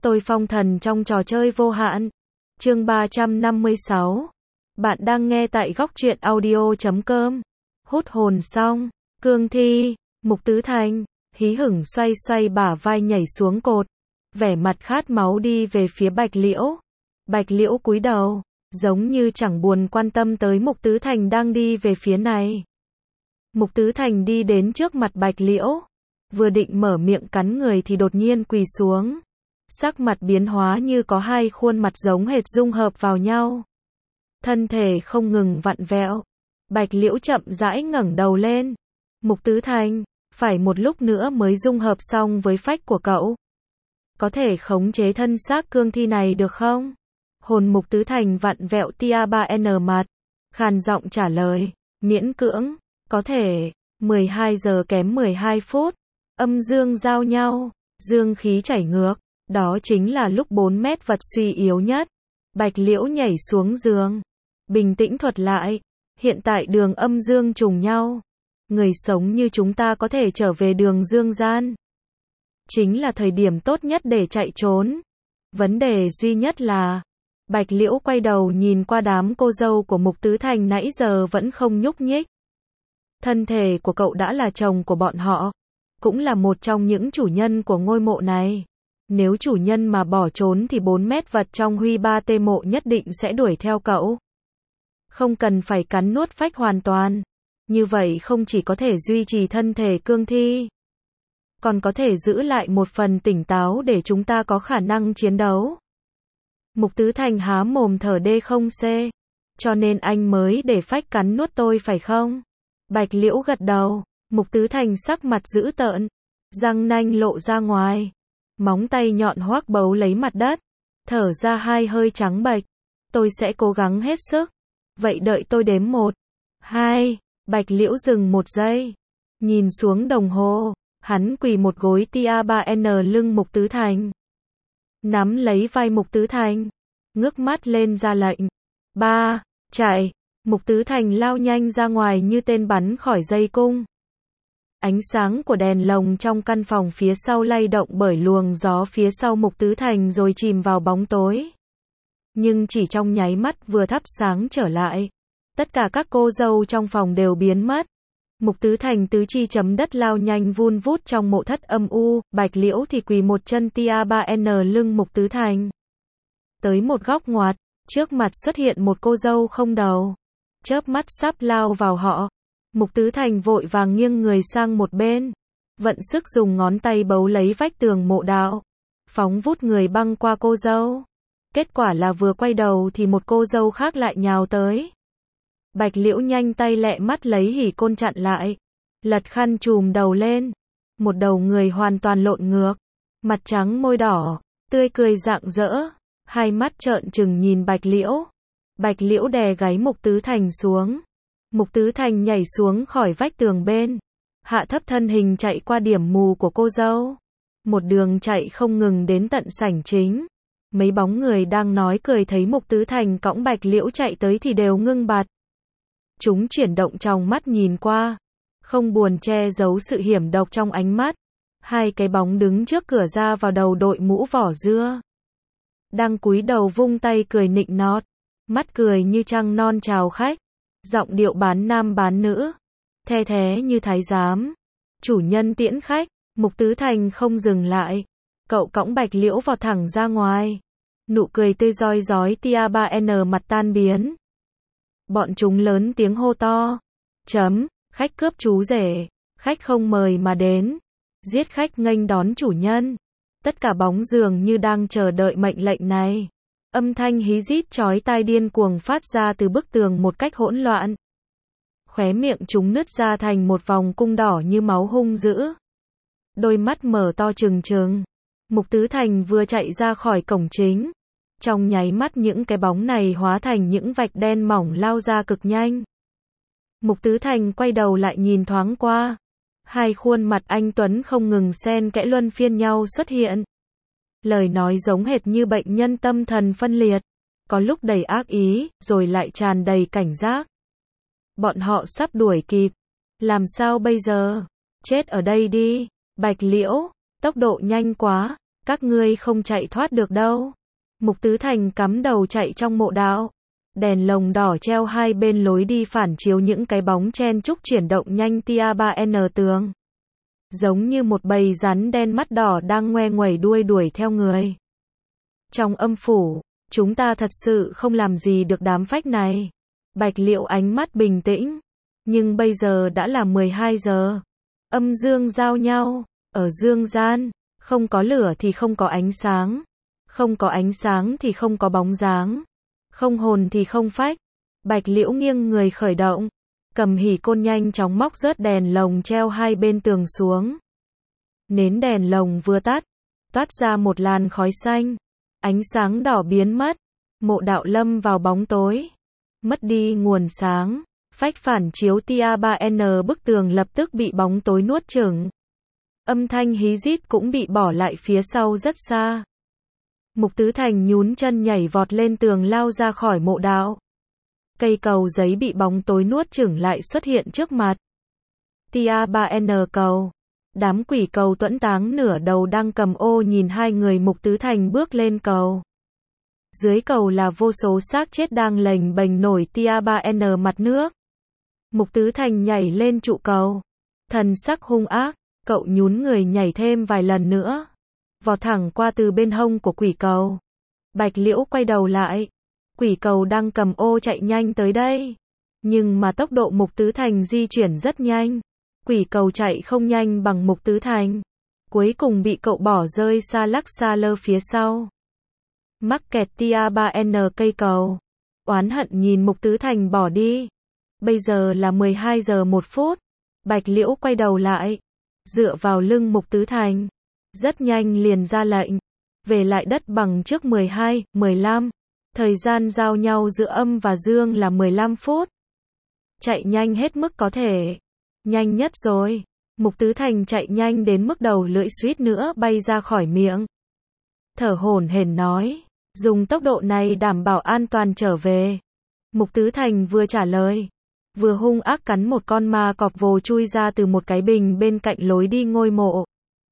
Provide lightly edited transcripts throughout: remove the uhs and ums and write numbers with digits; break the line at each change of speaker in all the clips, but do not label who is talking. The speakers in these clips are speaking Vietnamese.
Tôi phong thần trong trò chơi vô hạn. Chương 356. Bạn đang nghe tại góc truyện audio.com. Hút hồn xong, cương thi, Mục Tứ Thành, hí hửng xoay xoay bả vai nhảy xuống cột, vẻ mặt khát máu đi về phía Bạch Liễu. Bạch Liễu cúi đầu, giống như chẳng buồn quan tâm tới Mục Tứ Thành đang đi về phía này. Mục Tứ Thành đi đến trước mặt Bạch Liễu, vừa định mở miệng cắn người thì đột nhiên quỳ xuống. Sắc mặt biến hóa như có hai khuôn mặt giống hệt dung hợp vào nhau. Thân thể không ngừng vặn vẹo. Bạch Liễu chậm rãi ngẩng đầu lên. Mục Tứ Thành, phải một lúc nữa mới dung hợp xong với phách của cậu. Có thể khống chế thân xác cương thi này được không? Hồn Mục Tứ Thành vặn vẹo tia 3N mặt. Khàn giọng trả lời, miễn cưỡng, có thể. 12 giờ kém 12 phút. Âm dương giao nhau, dương khí chảy ngược. Đó chính là lúc 4 mét vật suy yếu nhất. Bạch Liễu nhảy xuống giường. Bình tĩnh thuật lại. Hiện tại đường âm dương trùng nhau. Người sống như chúng ta có thể trở về đường dương gian. Chính là thời điểm tốt nhất để chạy trốn. Vấn đề duy nhất là Bạch Liễu quay đầu nhìn qua đám cô dâu của Mục Tứ Thành nãy giờ vẫn không nhúc nhích. Thân thể của cậu đã là chồng của bọn họ. Cũng là một trong những chủ nhân của ngôi mộ này. Nếu chủ nhân mà bỏ trốn thì 4 mét vật trong Huy Ba Tê mộ nhất định sẽ đuổi theo cậu. Không cần phải cắn nuốt phách hoàn toàn. Như vậy không chỉ có thể duy trì thân thể cương thi, còn có thể giữ lại một phần tỉnh táo để chúng ta có khả năng chiến đấu. Mục Tứ Thành há mồm thở D0C. Cho nên anh mới để phách cắn nuốt tôi phải không? Bạch Liễu gật đầu. Mục Tứ Thành sắc mặt dữ tợn, răng nanh lộ ra ngoài. Móng tay nhọn hoác bấu lấy mặt đất, thở ra hai hơi trắng bệch. Tôi sẽ cố gắng hết sức. Vậy đợi tôi đếm 1, 2, Bạch Liễu dừng 1 giây. Nhìn xuống đồng hồ, hắn quỳ một gối tia 3N lưng Mục Tứ Thành. Nắm lấy vai Mục Tứ Thành, ngước mắt lên ra lệnh. 3, chạy. Mục Tứ Thành lao nhanh ra ngoài như tên bắn khỏi dây cung. Ánh sáng của đèn lồng trong căn phòng phía sau lay động bởi luồng gió phía sau Mục Tứ Thành rồi chìm vào bóng tối. Nhưng chỉ trong nháy mắt vừa thắp sáng trở lại, tất cả các cô dâu trong phòng đều biến mất. Mục Tứ Thành tứ chi chấm đất lao nhanh vun vút trong mộ thất âm u, Bạch Liễu thì quỳ một chân tia 3N lưng Mục Tứ Thành. Tới một góc ngoặt, trước mặt xuất hiện một cô dâu không đầu. Chớp mắt sắp lao vào họ. Mục Tứ Thành vội vàng nghiêng người sang một bên, vận sức dùng ngón tay bấu lấy vách tường mộ đạo, phóng vút người băng qua cô dâu. Kết quả là vừa quay đầu thì một cô dâu khác lại nhào tới. Bạch Liễu nhanh tay lẹ mắt lấy hỉ côn chặn lại, lật khăn trùm đầu lên. Một đầu người hoàn toàn lộn ngược, mặt trắng môi đỏ, tươi cười rạng rỡ, hai mắt trợn trừng nhìn Bạch Liễu. Bạch Liễu đè gáy Mục Tứ Thành xuống. Mục Tứ Thành nhảy xuống khỏi vách tường bên, hạ thấp thân hình chạy qua điểm mù của cô dâu. Một đường chạy không ngừng đến tận sảnh chính. Mấy bóng người đang nói cười thấy Mục Tứ Thành cõng Bạch Liễu chạy tới thì đều ngưng bặt. Chúng chuyển động trong mắt nhìn qua, không buồn che giấu sự hiểm độc trong ánh mắt. Hai cái bóng đứng trước cửa ra vào đầu đội mũ vỏ dưa, đang cúi đầu vung tay cười nịnh nọt, mắt cười như trăng non chào khách, giọng điệu bán nam bán nữ, the thé như thái giám. Chủ nhân tiễn khách. Mục Tứ Thành không dừng lại, cậu cõng Bạch Liễu vào thẳng ra ngoài. Nụ cười tươi rói rói tia 3N mặt tan biến. Bọn chúng lớn tiếng hô to. Khách cướp chú rể, khách không mời mà đến, giết khách nghênh đón chủ nhân. Tất cả bóng dường như đang chờ đợi mệnh lệnh này. Âm thanh hí rít chói tai điên cuồng phát ra từ bức tường một cách hỗn loạn. Khóe miệng chúng nứt ra thành một vòng cung đỏ như máu hung dữ. Đôi mắt mở to trừng trừng. Mục Tứ Thành vừa chạy ra khỏi cổng chính. Trong nháy mắt những cái bóng này hóa thành những vạch đen mỏng lao ra cực nhanh. Mục Tứ Thành quay đầu lại nhìn thoáng qua. Hai khuôn mặt anh tuấn không ngừng xen kẽ luân phiên nhau xuất hiện. Lời nói giống hệt như bệnh nhân tâm thần phân liệt. Có lúc đầy ác ý, rồi lại tràn đầy cảnh giác. Bọn họ sắp đuổi kịp. Làm sao bây giờ? Chết ở đây đi. Bạch Liễu, tốc độ nhanh quá. Các ngươi không chạy thoát được đâu. Mục Tứ Thành cắm đầu chạy trong mộ đạo. Đèn lồng đỏ treo hai bên lối đi phản chiếu những cái bóng chen chúc chuyển động nhanh tia 3N tường. Giống như một bầy rắn đen mắt đỏ đang ngoe nguẩy đuôi đuổi theo người. Trong âm phủ, chúng ta thật sự không làm gì được đám phách này. Bạch Liễu ánh mắt bình tĩnh. Nhưng bây giờ đã là 12 giờ. Âm dương giao nhau. Ở dương gian, không có lửa thì không có ánh sáng. Không có ánh sáng thì không có bóng dáng. Không hồn thì không phách. Bạch Liễu nghiêng người khởi động. Cầm hỉ côn nhanh chóng móc rớt đèn lồng treo hai bên tường xuống. Nến đèn lồng vừa tắt, toát ra một làn khói xanh. Ánh sáng đỏ biến mất. Mộ đạo lâm vào bóng tối. Mất đi nguồn sáng. Phách phản chiếu tia 3N bức tường lập tức bị bóng tối nuốt chửng. Âm thanh hí rít cũng bị bỏ lại phía sau rất xa. Mục Tứ Thành nhún chân nhảy vọt lên tường lao ra khỏi mộ đạo. Cây cầu giấy bị bóng tối nuốt chửng lại xuất hiện trước mặt. Tia 3N cầu. Đám quỷ cầu tuẫn táng nửa đầu đang cầm ô nhìn hai người Mục Tứ Thành bước lên cầu. Dưới cầu là vô số xác chết đang lềnh bềnh nổi tia 3N mặt nước. Mục Tứ Thành nhảy lên trụ cầu. Thần sắc hung ác, cậu nhún người nhảy thêm vài lần nữa. Vọt thẳng qua từ bên hông của quỷ cầu. Bạch Liễu quay đầu lại. Quỷ cầu đang cầm ô chạy nhanh tới đây. Nhưng mà tốc độ Mục Tứ Thành di chuyển rất nhanh. Quỷ cầu chạy không nhanh bằng Mục Tứ Thành. Cuối cùng bị cậu bỏ rơi xa lắc xa lơ phía sau. Mắc kẹt tia 3N cây cầu. Oán hận nhìn Mục Tứ Thành bỏ đi. Bây giờ là 12 giờ 1 phút. Bạch Liễu quay đầu lại. Dựa vào lưng Mục Tứ Thành. Rất nhanh liền ra lệnh. Về lại đất bằng trước 12, 15. Thời gian giao nhau giữa âm và dương là 15 phút. Chạy nhanh hết mức có thể. Nhanh nhất rồi. Mục Tứ Thành chạy nhanh đến mức đầu lưỡi suýt nữa bay ra khỏi miệng. Thở hổn hển nói. Dùng tốc độ này đảm bảo an toàn trở về. Mục Tứ Thành vừa trả lời. Vừa hung ác cắn một con ma cọp vồ chui ra từ một cái bình bên cạnh lối đi ngôi mộ.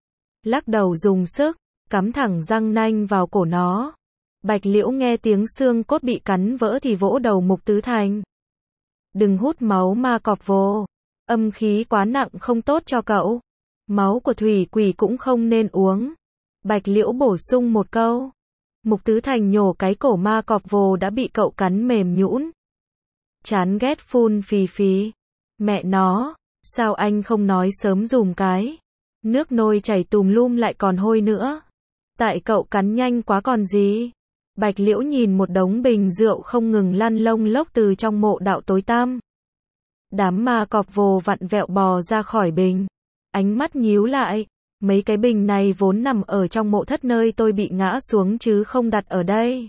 Lắc đầu dùng sức, cắm thẳng răng nanh vào cổ nó. Bạch Liễu nghe tiếng xương cốt bị cắn vỡ thì vỗ đầu Mục Tứ Thành. Đừng hút máu ma cọp vồ. Âm khí quá nặng không tốt cho cậu. Máu của thủy quỷ cũng không nên uống. Bạch Liễu bổ sung một câu. Mục Tứ Thành nhổ cái cổ ma cọp vồ đã bị cậu cắn mềm nhũn. Chán ghét phun phì phì. Mẹ nó, sao anh không nói sớm dùm cái. Nước nôi chảy tùm lum lại còn hôi nữa. Tại cậu cắn nhanh quá còn gì. Bạch Liễu nhìn một đống bình rượu không ngừng lăn lông lốc từ trong mộ đạo tối tăm. Đám ma cọp vồ vặn vẹo bò ra khỏi bình. Ánh mắt nhíu lại. Mấy cái bình này vốn nằm ở trong mộ thất nơi tôi bị ngã xuống chứ không đặt ở đây.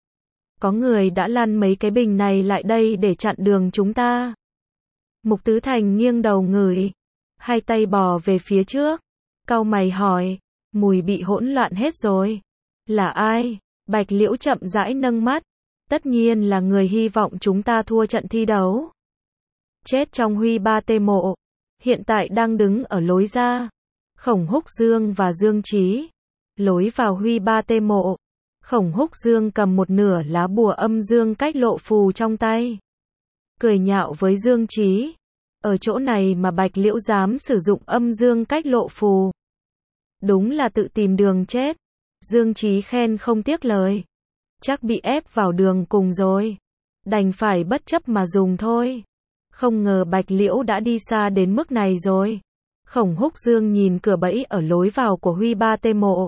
Có người đã lăn mấy cái bình này lại đây để chặn đường chúng ta. Mục Tứ Thành nghiêng đầu ngửi. Hai tay bò về phía trước. Cau mày hỏi. Mùi bị hỗn loạn hết rồi. Là ai? Bạch Liễu chậm rãi nâng mắt. Tất nhiên là người hy vọng chúng ta thua trận thi đấu. Chết trong Huy Ba Tê mộ. Hiện tại đang đứng ở lối ra. Khổng Húc Dương và Dương Chí. Lối vào Huy Ba Tê mộ. Khổng Húc Dương cầm một nửa lá bùa âm dương cách lộ phù trong tay. Cười nhạo với Dương Chí. Ở chỗ này mà Bạch Liễu dám sử dụng âm dương cách lộ phù. Đúng là tự tìm đường chết. Dương Chí khen không tiếc lời. Chắc bị ép vào đường cùng rồi. Đành phải bất chấp mà dùng thôi. Không ngờ Bạch Liễu đã đi xa đến mức này rồi. Khổng Húc Dương nhìn cửa bẫy ở lối vào của Huy Ba Tê mộ.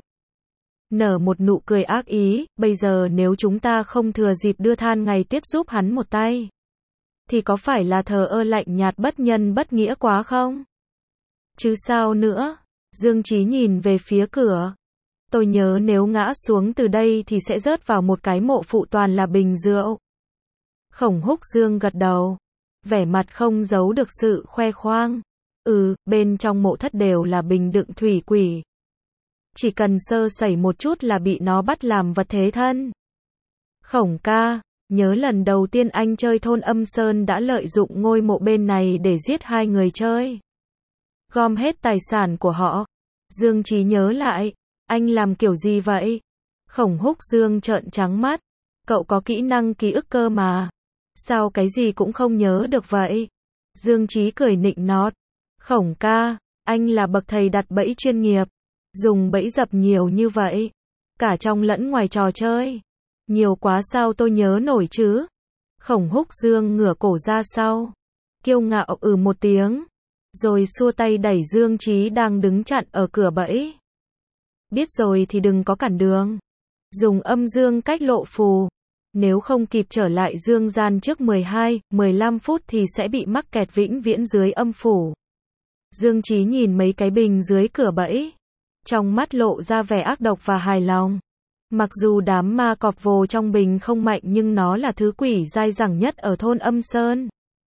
Nở một nụ cười ác ý, bây giờ nếu chúng ta không thừa dịp đưa than ngày tiếp giúp hắn một tay. Thì có phải là thờ ơ lạnh nhạt bất nhân bất nghĩa quá không? Chứ sao nữa? Dương Chí nhìn về phía cửa. Tôi nhớ nếu ngã xuống từ đây thì sẽ rớt vào một cái mộ phụ toàn là bình rượu. Khổng Húc Dương gật đầu. Vẻ mặt không giấu được sự khoe khoang. Bên trong mộ thất đều là bình đựng thủy quỷ. Chỉ cần sơ sẩy một chút là bị nó bắt làm vật thế thân. Khổng ca, nhớ lần đầu tiên anh chơi thôn Âm Sơn đã lợi dụng ngôi mộ bên này để giết hai người chơi. Gom hết tài sản của họ. Dương Chí nhớ lại. Anh làm kiểu gì vậy? Khổng Húc Dương trợn trắng mắt. Cậu có kỹ năng ký ức cơ mà. Sao cái gì cũng không nhớ được vậy? Dương Chí cười nịnh nót. Khổng ca, anh là bậc thầy đặt bẫy chuyên nghiệp. Dùng bẫy dập nhiều như vậy. Cả trong lẫn ngoài trò chơi. Nhiều quá sao tôi nhớ nổi chứ? Khổng Húc Dương ngửa cổ ra sau. Kiêu ngạo một tiếng. Rồi xua tay đẩy Dương Chí đang đứng chặn ở cửa bẫy. Biết rồi thì đừng có cản đường. Dùng âm dương cách lộ phù. Nếu không kịp trở lại dương gian trước 12-15 phút thì sẽ bị mắc kẹt vĩnh viễn dưới âm phủ. Dương Chí nhìn mấy cái bình dưới cửa bẫy. Trong mắt lộ ra vẻ ác độc và hài lòng. Mặc dù đám ma cọp vồ trong bình không mạnh nhưng nó là thứ quỷ dai dẳng nhất ở thôn Âm Sơn.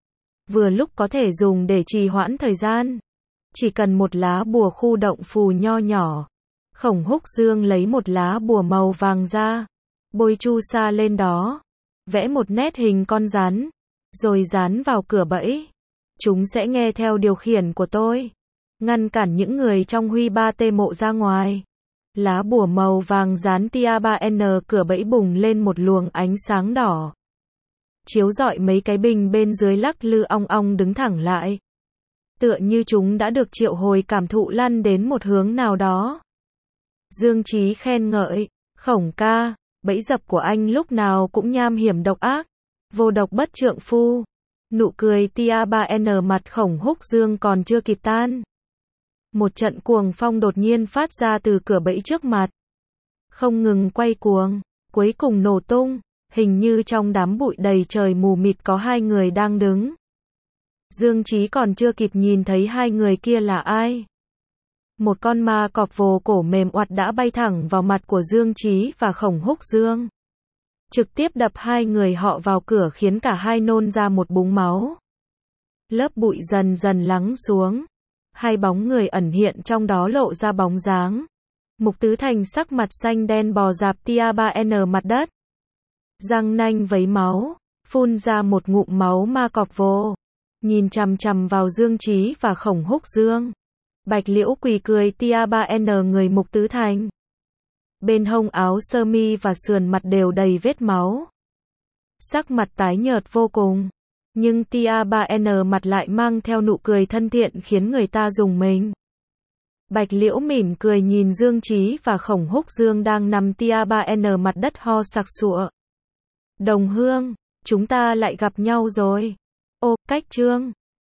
Vừa lúc có thể dùng để trì hoãn thời gian. Chỉ cần một lá bùa khu động phù nho nhỏ. Khổng Húc Dương lấy một lá bùa màu vàng ra. Bôi chu sa lên đó. Vẽ một nét hình con rắn. Rồi dán vào cửa bẫy. Chúng sẽ nghe theo điều khiển của tôi. Ngăn cản những người trong Huy Ba Tê mộ ra ngoài. Lá bùa màu vàng dán tia 3N cửa bẫy bùng lên một luồng ánh sáng đỏ. Chiếu rọi mấy cái bình bên dưới lắc lư ong ong đứng thẳng lại. Tựa như chúng đã được triệu hồi cảm thụ lăn đến một hướng nào đó. Dương Chí khen ngợi. Khổng ca, bẫy dập của anh lúc nào cũng nham hiểm độc ác. Vô độc bất trượng phu. Nụ cười tia 3N mặt Khổng Húc Dương còn chưa kịp tan. Một trận cuồng phong đột nhiên phát ra từ cửa bẫy trước mặt. Không ngừng quay cuồng, cuối cùng nổ tung, hình như trong đám bụi đầy trời mù mịt có hai người đang đứng. Dương Chí còn chưa kịp nhìn thấy hai người kia là ai. Một con ma cọp vồ cổ mềm oặt đã bay thẳng vào mặt của Dương Chí và Khổng Húc Dương. Trực tiếp đập hai người họ vào cửa khiến cả hai nôn ra một búng máu. Lớp bụi dần dần lắng xuống. Hai bóng người ẩn hiện trong đó lộ ra bóng dáng. Mục Tứ Thành sắc mặt xanh đen bò dạp tia 3N mặt đất. Răng nanh vấy máu, phun ra một ngụm máu ma cọp vồ. Nhìn chằm chằm vào Dương Chí và Khổng Húc Dương. Bạch Liễu quỳ cười tia 3N người Mục Tứ Thành. Bên hông áo sơ mi và sườn mặt đều đầy vết máu. Sắc mặt tái nhợt vô cùng. Nhưng tia 3N mặt lại mang theo nụ cười thân thiện khiến người ta rùng mình. Bạch Liễu mỉm cười nhìn Dương Chí và Khổng Húc Dương đang nằm tia 3N mặt đất ho sặc sụa. Đồng hương, chúng ta lại gặp nhau rồi. Ô, cách chương.